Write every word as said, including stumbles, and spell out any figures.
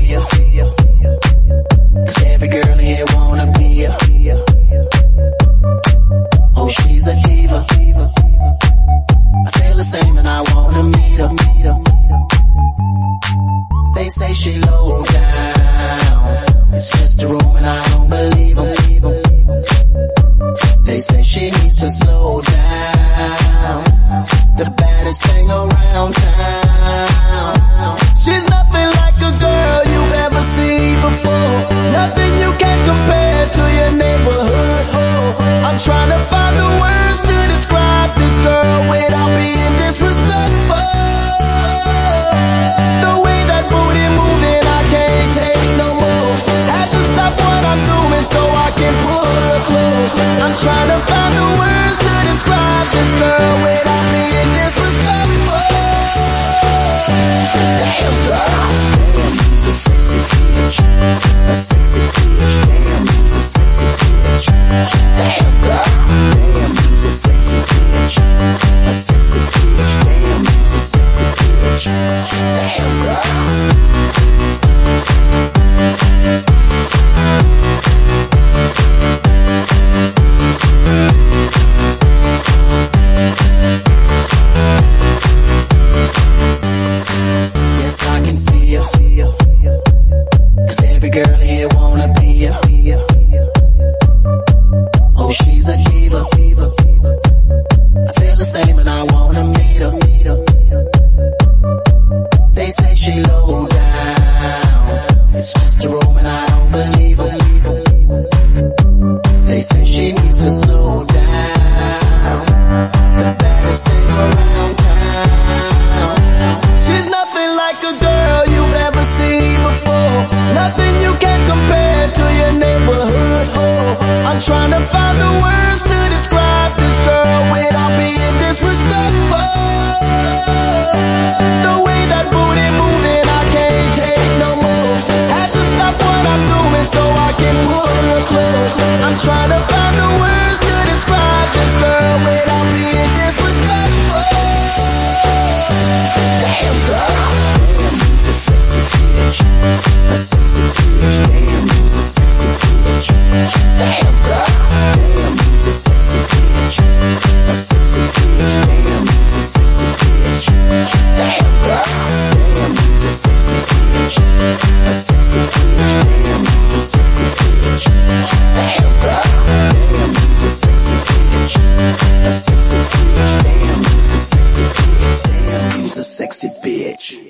ya. Cause every girl in here wanna be ya. Oh, she's a diva. I feel the same and I wanna meet her. They say she low down, it's just a room and I don't believe them. They say she needs to slow down, the baddest thing around town. She's nothing like a girl you've ever seen before, nothing you can compare to your neighborhood. Oh, I'm trying to find the words to describe this girl without being disrespectful. The way that booty moving, I can't take no more. Had to stop what I'm doing so I can pull her close. I'm trying to find the words to describe this girl without being disrespectful. Damn girl, damn, you's a sexy bitch, a sexy bitch. Damn, you's a sexy bitch. Damn girl, damn, you's a sexy bitch, a sexy bitch. Damn, you's a sexy bitch. Damn girl. Yes, I can see ya. Cause every girl here wanna be ya. Oh, she's a diva. I feel the same and I wanna meet her. They say she low down, it's just a room and I don't believe them. They say she needs to slow down, the baddest thing around town. She's nothing like a girl you've ever seen before, nothing you can compare to your neighborhood. Oh, I'm trying to find the words to describe this girl without being disrespectful. The way that booty moving, I can't take no more. Had to stop what I'm doing so I can pull her close. I'm trying to find the words to describe this girl without being disrespectful. Damn girl, damn, you's a sexy bitch, a sexy bitch. Damn, you's a sexy bitch. Damn girl, damn, you's a sexy bitch, a sexy bitch. Damn, you's a sexy bitch. Damn girl, damn, you's a sexy bitch, a sexy bitch. Damn, you's a sexy bitch. Damn girl, damn, you's a sexy bitch, a sexy bitch. Damn, you's a sexy bitch. Damn, you's a sexy bitch.